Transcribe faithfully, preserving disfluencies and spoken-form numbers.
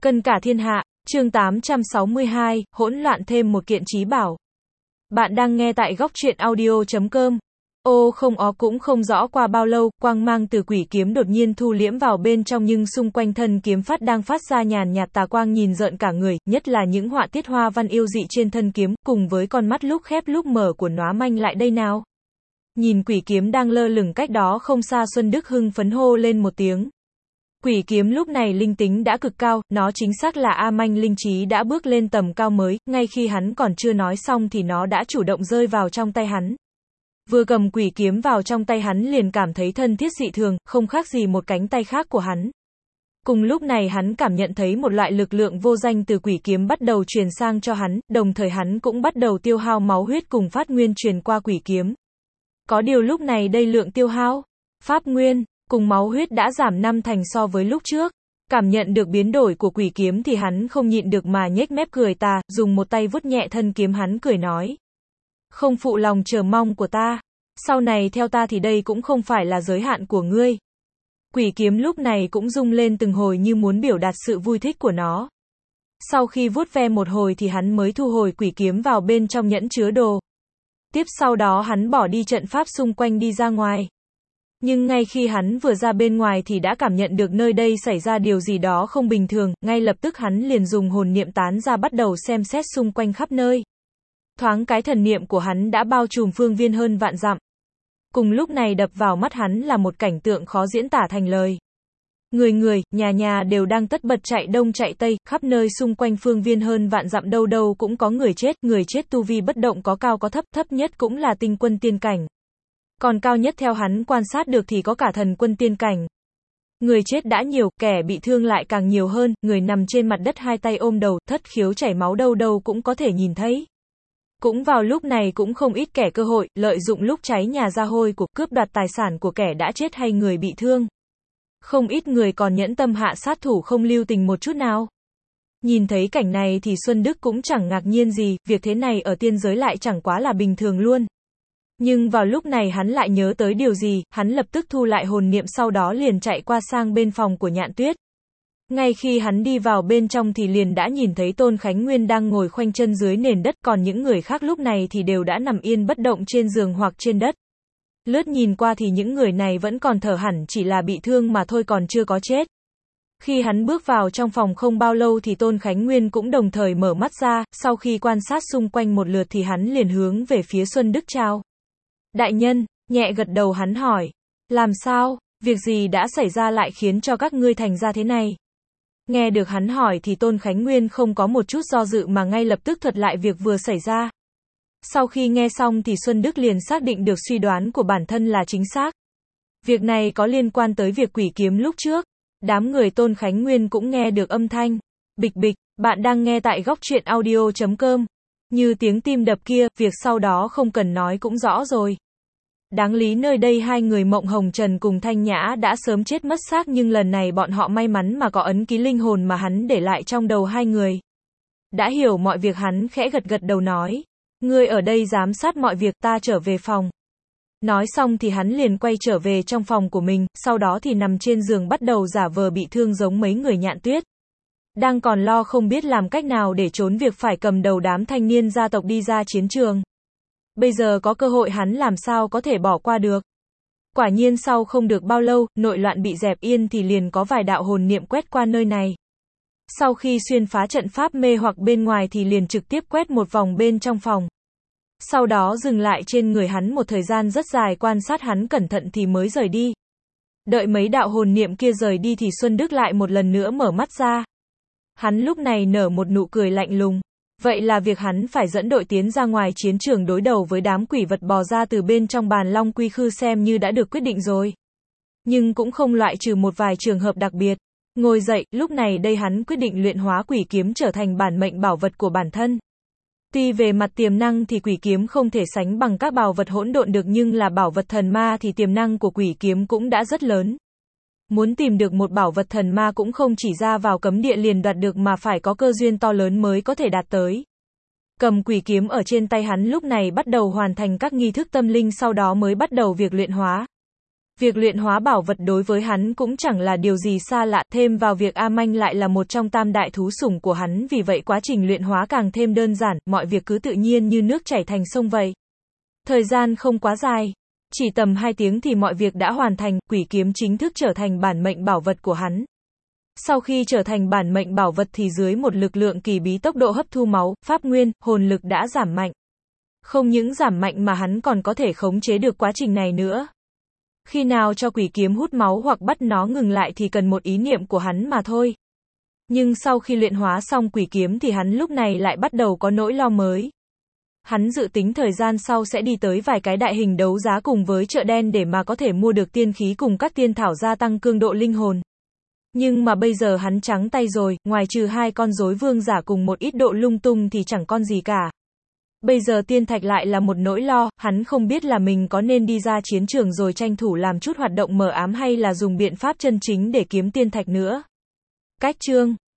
Cân cả thiên hạ, chương tám trăm sáu mươi hai, hỗn loạn thêm một kiện chí bảo. Bạn đang nghe tại góc truyện audio chấm com. Ô không ó cũng không rõ qua bao lâu, quang mang từ quỷ kiếm đột nhiên thu liễm vào bên trong nhưng xung quanh thân kiếm phát đang phát ra nhàn nhạt tà quang nhìn rợn cả người, nhất là những họa tiết hoa văn yêu dị trên thân kiếm, cùng với con mắt lúc khép lúc mở của nó manh lại đây nào. Nhìn quỷ kiếm đang lơ lửng cách đó không xa, Xuân Đức hưng phấn hô lên một tiếng. Quỷ kiếm lúc này linh tính đã cực cao, nó chính xác là A Manh linh trí đã bước lên tầm cao mới, ngay khi hắn còn chưa nói xong thì nó đã chủ động rơi vào trong tay hắn. Vừa cầm quỷ kiếm vào trong tay hắn liền cảm thấy thân thiết dị thường, không khác gì một cánh tay khác của hắn. Cùng lúc này hắn cảm nhận thấy một loại lực lượng vô danh từ quỷ kiếm bắt đầu truyền sang cho hắn, đồng thời hắn cũng bắt đầu tiêu hao máu huyết cùng phát nguyên truyền qua quỷ kiếm. Có điều lúc này đây lượng tiêu hao, pháp nguyên cùng máu huyết đã giảm năm thành so với lúc trước. Cảm nhận được biến đổi của quỷ kiếm thì hắn không nhịn được mà nhếch mép cười tà, dùng một tay vuốt nhẹ thân kiếm hắn cười nói. Không phụ lòng chờ mong của ta. Sau này theo ta thì đây cũng không phải là giới hạn của ngươi. Quỷ kiếm lúc này cũng rung lên từng hồi như muốn biểu đạt sự vui thích của nó. Sau khi vuốt ve một hồi thì hắn mới thu hồi quỷ kiếm vào bên trong nhẫn chứa đồ. Tiếp sau đó hắn bỏ đi trận pháp xung quanh đi ra ngoài. Nhưng ngay khi hắn vừa ra bên ngoài thì đã cảm nhận được nơi đây xảy ra điều gì đó không bình thường, ngay lập tức hắn liền dùng hồn niệm tán ra bắt đầu xem xét xung quanh khắp nơi. Thoáng cái thần niệm của hắn đã bao trùm phương viên hơn vạn dặm. Cùng lúc này đập vào mắt hắn là một cảnh tượng khó diễn tả thành lời. Người người, nhà nhà đều đang tất bật chạy đông chạy tây, khắp nơi xung quanh phương viên hơn vạn dặm đâu đâu cũng có người chết, người chết tu vi bất động có cao có thấp, thấp nhất cũng là tinh quân tiên cảnh. Còn cao nhất theo hắn quan sát được thì có cả thần quân tiên cảnh. Người chết đã nhiều, kẻ bị thương lại càng nhiều hơn, người nằm trên mặt đất hai tay ôm đầu, thất khiếu chảy máu đâu đâu cũng có thể nhìn thấy. Cũng vào lúc này cũng không ít kẻ cơ hội, lợi dụng lúc cháy nhà ra hôi của cướp đoạt tài sản của kẻ đã chết hay người bị thương. Không ít người còn nhẫn tâm hạ sát thủ không lưu tình một chút nào. Nhìn thấy cảnh này thì Xuân Đức cũng chẳng ngạc nhiên gì, việc thế này ở tiên giới lại chẳng quá là bình thường luôn. Nhưng vào lúc này hắn lại nhớ tới điều gì, hắn lập tức thu lại hồn niệm sau đó liền chạy qua sang bên phòng của Nhạn Tuyết. Ngay khi hắn đi vào bên trong thì liền đã nhìn thấy Tôn Khánh Nguyên đang ngồi khoanh chân dưới nền đất, còn những người khác lúc này thì đều đã nằm yên bất động trên giường hoặc trên đất. Lướt nhìn qua thì những người này vẫn còn thở hẳn, chỉ là bị thương mà thôi còn chưa có chết. Khi hắn bước vào trong phòng không bao lâu thì Tôn Khánh Nguyên cũng đồng thời mở mắt ra, sau khi quan sát xung quanh một lượt thì hắn liền hướng về phía Xuân Đức chào. Đại nhân, nhẹ gật đầu hắn hỏi. Làm sao, việc gì đã xảy ra lại khiến cho các ngươi thành ra thế này? Nghe được hắn hỏi thì Tôn Khánh Nguyên không có một chút do dự mà ngay lập tức thuật lại việc vừa xảy ra. Sau khi nghe xong thì Xuân Đức liền xác định được suy đoán của bản thân là chính xác. Việc này có liên quan tới việc quỷ kiếm lúc trước. Đám người Tôn Khánh Nguyên cũng nghe được âm thanh. Bịch bịch, bạn đang nghe tại góc truyện audio chấm com. Như tiếng tim đập kia, việc sau đó không cần nói cũng rõ rồi. Đáng lý nơi đây hai người Mộng Hồng Trần cùng Thanh Nhã đã sớm chết mất xác nhưng lần này bọn họ may mắn mà có ấn ký linh hồn mà hắn để lại trong đầu hai người. Đã hiểu mọi việc hắn khẽ gật gật đầu nói. Ngươi ở đây giám sát mọi việc, ta trở về phòng. Nói xong thì hắn liền quay trở về trong phòng của mình, sau đó thì nằm trên giường bắt đầu giả vờ bị thương giống mấy người Nhạn Tuyết. Đang còn lo không biết làm cách nào để trốn việc phải cầm đầu đám thanh niên gia tộc đi ra chiến trường. Bây giờ có cơ hội hắn làm sao có thể bỏ qua được. Quả nhiên sau không được bao lâu, nội loạn bị dẹp yên thì liền có vài đạo hồn niệm quét qua nơi này. Sau khi xuyên phá trận pháp mê hoặc bên ngoài thì liền trực tiếp quét một vòng bên trong phòng. Sau đó dừng lại trên người hắn một thời gian rất dài quan sát hắn cẩn thận thì mới rời đi. Đợi mấy đạo hồn niệm kia rời đi thì Xuân Đức lại một lần nữa mở mắt ra. Hắn lúc này nở một nụ cười lạnh lùng. Vậy là việc hắn phải dẫn đội tiến ra ngoài chiến trường đối đầu với đám quỷ vật bò ra từ bên trong bàn long quy khư xem như đã được quyết định rồi. Nhưng cũng không loại trừ một vài trường hợp đặc biệt. Ngồi dậy, lúc này đây hắn quyết định luyện hóa quỷ kiếm trở thành bản mệnh bảo vật của bản thân. Tuy về mặt tiềm năng thì quỷ kiếm không thể sánh bằng các bảo vật hỗn độn được nhưng là bảo vật thần ma thì tiềm năng của quỷ kiếm cũng đã rất lớn. Muốn tìm được một bảo vật thần ma cũng không chỉ ra vào cấm địa liền đoạt được mà phải có cơ duyên to lớn mới có thể đạt tới. Cầm quỷ kiếm ở trên tay hắn lúc này bắt đầu hoàn thành các nghi thức tâm linh sau đó mới bắt đầu việc luyện hóa. Việc luyện hóa bảo vật đối với hắn cũng chẳng là điều gì xa lạ, thêm vào việc A Manh lại là một trong tam đại thú sủng của hắn, vì vậy quá trình luyện hóa càng thêm đơn giản, mọi việc cứ tự nhiên như nước chảy thành sông vậy. Thời gian không quá dài, chỉ tầm hai tiếng thì mọi việc đã hoàn thành, quỷ kiếm chính thức trở thành bản mệnh bảo vật của hắn. Sau khi trở thành bản mệnh bảo vật thì dưới một lực lượng kỳ bí, tốc độ hấp thu máu, pháp nguyên, hồn lực đã giảm mạnh. Không những giảm mạnh mà hắn còn có thể khống chế được quá trình này nữa. Khi nào cho quỷ kiếm hút máu hoặc bắt nó ngừng lại thì cần một ý niệm của hắn mà thôi. Nhưng sau khi luyện hóa xong quỷ kiếm thì hắn lúc này lại bắt đầu có nỗi lo mới. Hắn dự tính thời gian sau sẽ đi tới vài cái đại hình đấu giá cùng với chợ đen để mà có thể mua được tiên khí cùng các tiên thảo gia tăng cường độ linh hồn. Nhưng mà bây giờ hắn trắng tay rồi, ngoài trừ hai con rối vương giả cùng một ít độ lung tung thì chẳng con gì cả. Bây giờ tiên thạch lại là một nỗi lo, hắn không biết là mình có nên đi ra chiến trường rồi tranh thủ làm chút hoạt động mờ ám hay là dùng biện pháp chân chính để kiếm tiên thạch nữa. Cách chương